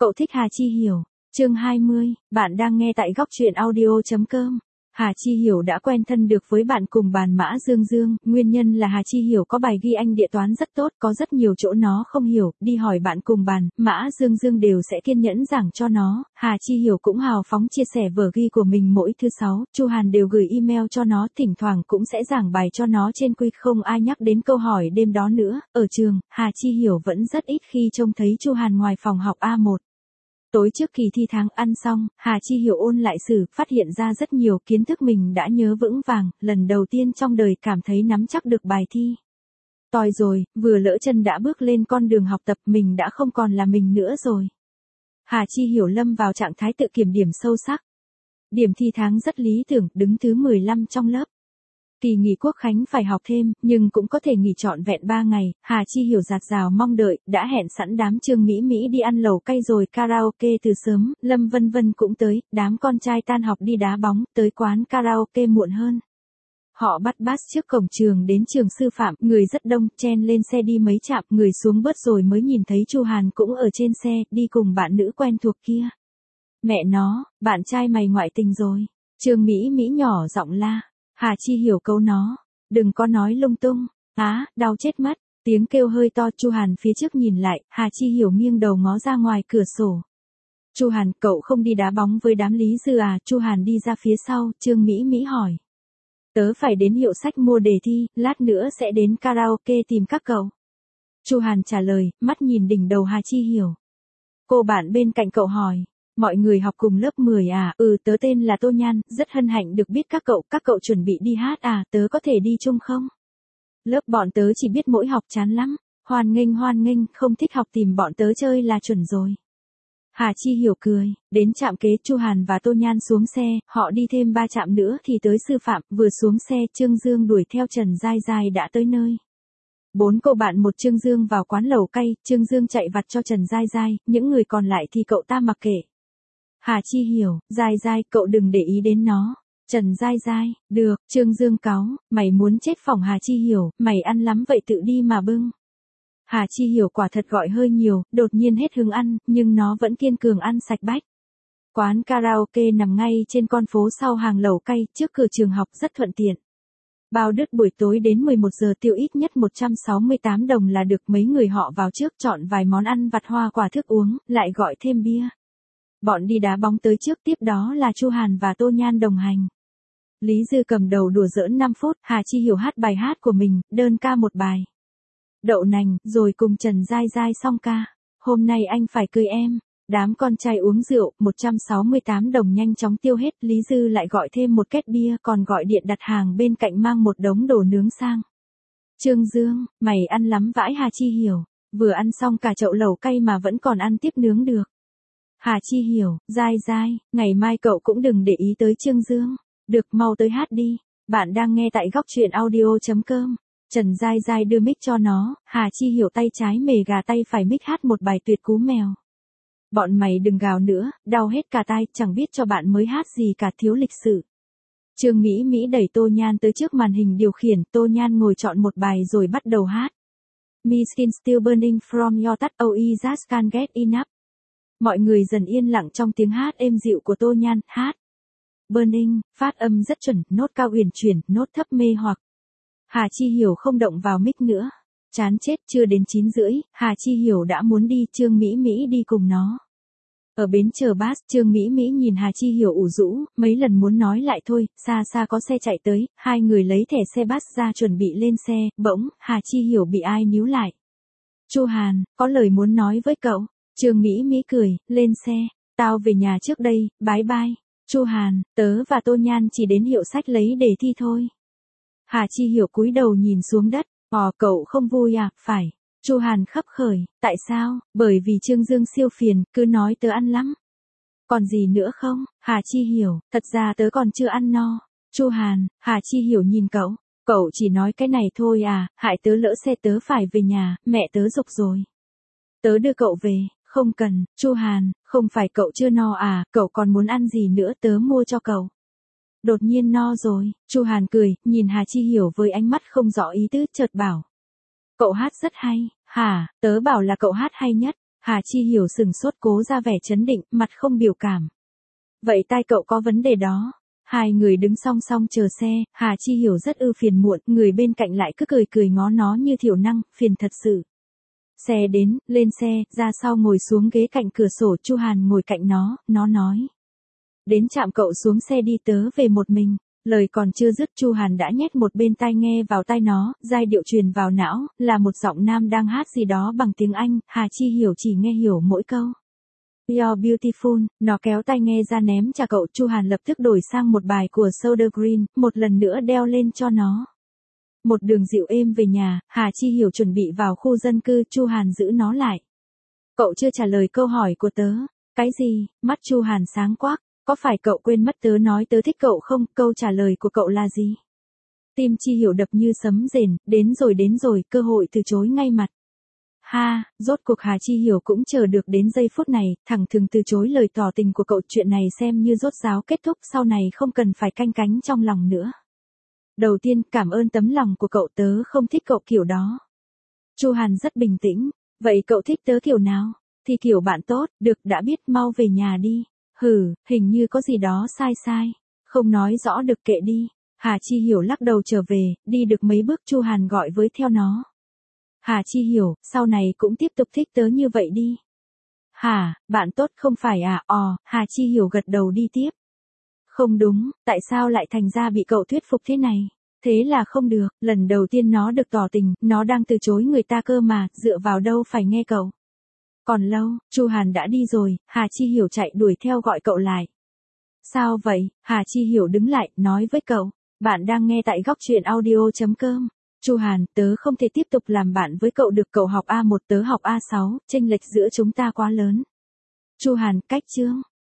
Cậu thích Hà Chi Hiểu. Chương 20, bạn đang nghe tại góc truyện audio.com. Hà Chi Hiểu đã quen thân được với bạn cùng bàn Mã Dương Dương, nguyên nhân là Hà Chi Hiểu có bài ghi Anh địa toán rất tốt, có rất nhiều chỗ nó không hiểu, đi hỏi bạn cùng bàn, Mã Dương Dương đều sẽ kiên nhẫn giảng cho nó. Hà Chi Hiểu cũng hào phóng chia sẻ vở ghi của mình mỗi thứ 6, Chu Hàn đều gửi email cho nó, thỉnh thoảng cũng sẽ giảng bài cho nó trên quiz, không ai nhắc đến câu hỏi đêm đó nữa. Ở trường, Hà Chi Hiểu vẫn rất ít khi trông thấy Chu Hàn ngoài phòng học A1. Tối trước kỳ thi tháng ăn xong, Hà Chi Hiểu ôn lại sử, phát hiện ra rất nhiều kiến thức mình đã nhớ vững vàng, lần đầu tiên trong đời cảm thấy nắm chắc được bài thi. Tòi rồi, vừa lỡ chân đã bước lên con đường học tập, mình đã không còn là mình nữa rồi. Hà Chi Hiểu lâm vào trạng thái tự kiểm điểm sâu sắc. Điểm thi tháng rất lý tưởng, đứng thứ 15 trong lớp. Kỳ nghỉ Quốc khánh phải học thêm, nhưng cũng có thể nghỉ trọn vẹn 3 ngày, Hà Chi Hiểu dạt dào mong đợi, đã hẹn sẵn đám Trương Mỹ Mỹ đi ăn lẩu cay rồi karaoke từ sớm, Lâm Vân Vân cũng tới, đám con trai tan học đi đá bóng, tới quán karaoke muộn hơn. Họ bắt bus trước cổng trường đến trường sư phạm, người rất đông, chen lên xe đi mấy trạm, người xuống bớt rồi mới nhìn thấy Chu Hàn cũng ở trên xe, đi cùng bạn nữ quen thuộc kia. Mẹ nó, bạn trai mày ngoại tình rồi. Trương Mỹ Mỹ nhỏ giọng la. Hà Chi Hiểu câu nó, đừng có nói lung tung, đau chết mất, tiếng kêu hơi to. Chu Hàn phía trước nhìn lại, Hà Chi Hiểu nghiêng đầu ngó ra ngoài cửa sổ. Chu Hàn, cậu không đi đá bóng với đám Lý Dư à? Chu Hàn đi ra phía sau, Trương Mỹ Mỹ hỏi. Tớ phải đến hiệu sách mua đề thi, lát nữa sẽ đến karaoke tìm các cậu. Chu Hàn trả lời, mắt nhìn đỉnh đầu Hà Chi Hiểu. Cô bạn bên cạnh cậu hỏi. Mọi người học cùng lớp 10 à? Tớ tên là Tô Nhan, rất hân hạnh được biết các cậu chuẩn bị đi hát à? Tớ có thể đi chung không? Lớp bọn tớ chỉ biết mỗi học chán lắm, hoan nghênh, không thích học tìm bọn tớ chơi là chuẩn rồi. Hà Chi Hiểu cười, đến trạm kế, Chu Hàn và Tô Nhan xuống xe, họ đi thêm 3 trạm nữa thì tới sư phạm, vừa xuống xe, Trương Dương đuổi theo Trần Giai Giai đã tới nơi. 4 cô bạn một Trương Dương vào quán lẩu cay, Trương Dương chạy vặt cho Trần Giai Giai, những người còn lại thì cậu ta mặc kệ. Hà Chi Hiểu, Giai Giai, cậu đừng để ý đến nó. Trần Giai Giai, được, Trương Dương cáu, mày muốn chết phỏng Hà Chi Hiểu, mày ăn lắm vậy tự đi mà bưng. Hà Chi Hiểu quả thật gọi hơi nhiều, đột nhiên hết hứng ăn, nhưng nó vẫn kiên cường ăn sạch bách. Quán karaoke nằm ngay trên con phố sau hàng lẩu cay, trước cửa trường học, rất thuận tiện. Bao đứt buổi tối đến 11 giờ tiêu ít nhất 168 đồng là được. Mấy người họ vào trước chọn vài món ăn vặt, hoa quả, thức uống, lại gọi thêm bia. Bọn đi đá bóng tới trước, tiếp đó là Chu Hàn và Tô Nhan đồng hành. Lý Dư cầm đầu đùa giỡn 5 phút, Hà Chi Hiểu hát bài hát của mình, đơn ca một bài. Đậu nành, rồi cùng Trần Giai Giai song ca. Hôm nay anh phải cưới em. Đám con trai uống rượu, 168 đồng nhanh chóng tiêu hết, Lý Dư lại gọi thêm một két bia, còn gọi điện đặt hàng bên cạnh mang một đống đồ nướng sang. Trương Dương, mày ăn lắm vãi. Hà Chi Hiểu, vừa ăn xong cả chậu lẩu cay mà vẫn còn ăn tiếp nướng được. Hà Chi Hiểu, Giai Giai, ngày mai cậu cũng đừng để ý tới Trương Dương. Được, mau tới hát đi. Bạn đang nghe tại góc truyện audio.com. Trần Giai Giai đưa mic cho nó, Hà Chi Hiểu tay trái mề gà tay phải mic hát một bài tuyệt cú mèo. Bọn mày đừng gào nữa, đau hết cả tai, chẳng biết cho bạn mới hát gì cả, thiếu lịch sự. Trương Mỹ Mỹ đẩy Tô Nhan tới trước màn hình điều khiển, Tô Nhan ngồi chọn một bài rồi bắt đầu hát. My skin still burning from your touch, oh I just can't get enough. Mọi người dần yên lặng trong tiếng hát êm dịu của Tô Nhan, hát. Burning, phát âm rất chuẩn, nốt cao uyển chuyển, nốt thấp mê hoặc. Hà Chi Hiểu không động vào mic nữa. Chán chết, chưa đến 9 rưỡi, Hà Chi Hiểu đã muốn đi, Trương Mỹ Mỹ đi cùng nó. Ở bến chờ bus, Trương Mỹ Mỹ nhìn Hà Chi Hiểu ủ rũ, mấy lần muốn nói lại thôi, xa xa có xe chạy tới, hai người lấy thẻ xe bus ra chuẩn bị lên xe, bỗng, Hà Chi Hiểu bị ai níu lại. Chu Hàn, có lời muốn nói với cậu. Trương Mỹ Mỹ cười, lên xe, tao về nhà trước đây, bye bye. Chu Hàn, tớ và Tô Nhan chỉ đến hiệu sách lấy đề thi thôi. Hà Chi Hiểu cúi đầu nhìn xuống đất, cậu không vui à? Phải. Chu Hàn khấp khởi, tại sao? Bởi vì Trương Dương siêu phiền, cứ nói tớ ăn lắm. Còn gì nữa không? Hà Chi Hiểu, thật ra tớ còn chưa ăn no. Chu Hàn, Hà Chi Hiểu nhìn cậu chỉ nói cái này thôi à, hại tớ lỡ xe, tớ phải về nhà, mẹ tớ giục rồi. Tớ đưa cậu về. Không cần. Chu Hàn, không phải cậu chưa no à, cậu còn muốn ăn gì nữa, tớ mua cho cậu. Đột nhiên no rồi. Chu Hàn cười, nhìn Hà Chi Hiểu với ánh mắt không rõ ý tứ, chợt bảo. Cậu hát rất hay. Hả, tớ bảo là cậu hát hay nhất. Hà Chi Hiểu sừng sốt cố ra vẻ trấn định, mặt không biểu cảm. Vậy tai cậu có vấn đề đó. Hai người đứng song song chờ xe, Hà Chi Hiểu rất phiền muộn, người bên cạnh lại cứ cười cười ngó nó như thiểu năng, phiền thật sự. Xe đến, lên xe, ra sau ngồi xuống ghế cạnh cửa sổ, Chu Hàn ngồi cạnh nó nói. Đến trạm cậu xuống xe đi, tớ về một mình. Lời còn chưa dứt, Chu Hàn đã nhét một bên tai nghe vào tai nó, giai điệu truyền vào não, là một giọng nam đang hát gì đó bằng tiếng Anh, Hà Chi Hiểu chỉ nghe hiểu mỗi câu. You're beautiful, nó kéo tai nghe ra ném cho cậu, Chu Hàn lập tức đổi sang một bài của Soda Green, một lần nữa đeo lên cho nó. Một đường dịu êm về nhà, Hà Chi Hiểu chuẩn bị vào khu dân cư, Chu Hàn giữ nó lại. Cậu chưa trả lời câu hỏi của tớ. Cái gì? Mắt Chu Hàn sáng quắc. Có phải cậu quên mất tớ nói tớ thích cậu không? Câu trả lời của cậu là gì? Tim Chi Hiểu đập như sấm rền, đến rồi, cơ hội từ chối ngay mặt. Ha, rốt cuộc Hà Chi Hiểu cũng chờ được đến giây phút này, thẳng thừng từ chối lời tỏ tình của cậu, chuyện này xem như rốt ráo kết thúc, sau này không cần phải canh cánh trong lòng nữa. Đầu tiên, cảm ơn tấm lòng của cậu, tớ không thích cậu kiểu đó. Chu Hàn rất bình tĩnh, vậy cậu thích tớ kiểu nào? Thì kiểu bạn tốt, được, đã biết, mau về nhà đi. Hừ, hình như có gì đó sai. Không nói rõ được, kệ đi. Hà Chi Hiểu lắc đầu trở về, đi được mấy bước Chu Hàn gọi với theo nó. Hà Chi Hiểu, sau này cũng tiếp tục thích tớ như vậy đi. Hả, bạn tốt không phải à? Hà Chi Hiểu gật đầu đi tiếp. Không đúng, tại sao lại thành ra bị cậu thuyết phục thế này? Thế là không được, lần đầu tiên nó được tỏ tình, nó đang từ chối người ta cơ mà, dựa vào đâu phải nghe cậu. Còn lâu, Chu Hàn đã đi rồi, Hà Chi Hiểu chạy đuổi theo gọi cậu lại. Sao vậy? Hà Chi Hiểu đứng lại, nói với cậu. Bạn đang nghe tại góc truyện audio.com. Chu Hàn, tớ không thể tiếp tục làm bạn với cậu được, cậu học A1 tớ học A6, chênh lệch giữa chúng ta quá lớn. Chu Hàn, cách chương.